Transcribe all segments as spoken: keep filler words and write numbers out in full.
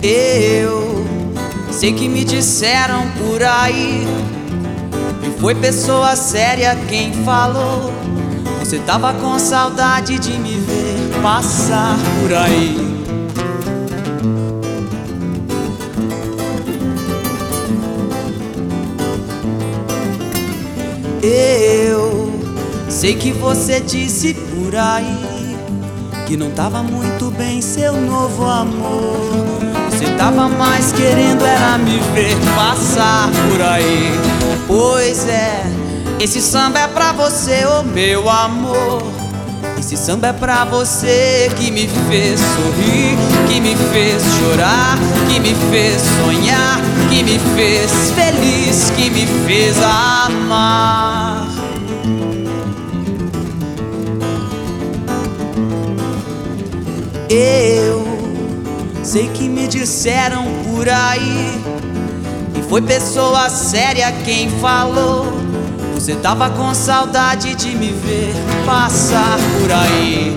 Eu sei que me disseram por aí, e foi pessoa séria quem falou. Você tava com saudade de me ver passar por aí. Eu sei que você disse por aí que não tava muito bem seu novo amor. Você tava mais querendo era me ver passar por aí. Pois é, esse samba é pra você, ô meu amor. Esse samba é pra você que me fez sorrir, que me fez chorar, que me fez sonhar, que me fez feliz, que me fez amar. Eu sei que me disseram por aí, e foi pessoa séria quem falou. Você tava com saudade de me ver passar por aí.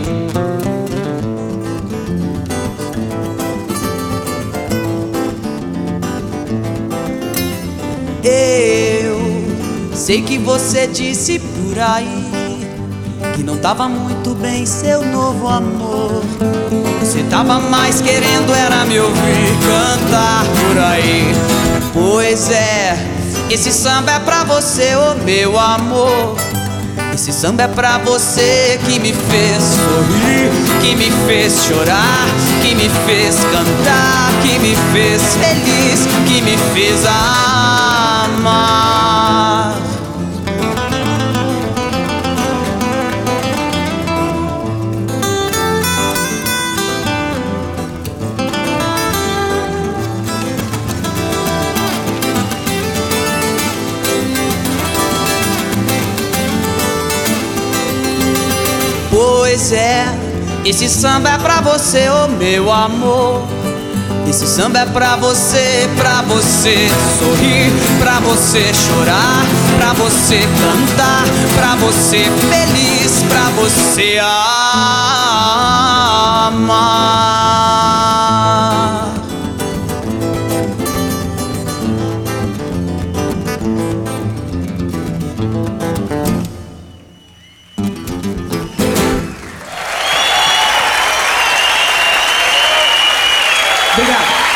Eu sei que você disse por aí que não tava muito bem seu novo amor. Você tava mais querendo era me ouvir cantar por aí. Pois é, esse samba é pra você, ô meu amor. Esse samba é pra você que me fez sorrir, que me fez chorar, que me fez cantar, que me fez feliz, que me fez amar. Pois é, esse samba é pra você, ô meu amor. Esse samba é pra você, pra você sorrir, pra você chorar, pra você cantar, pra você feliz, pra você amar. Obrigado.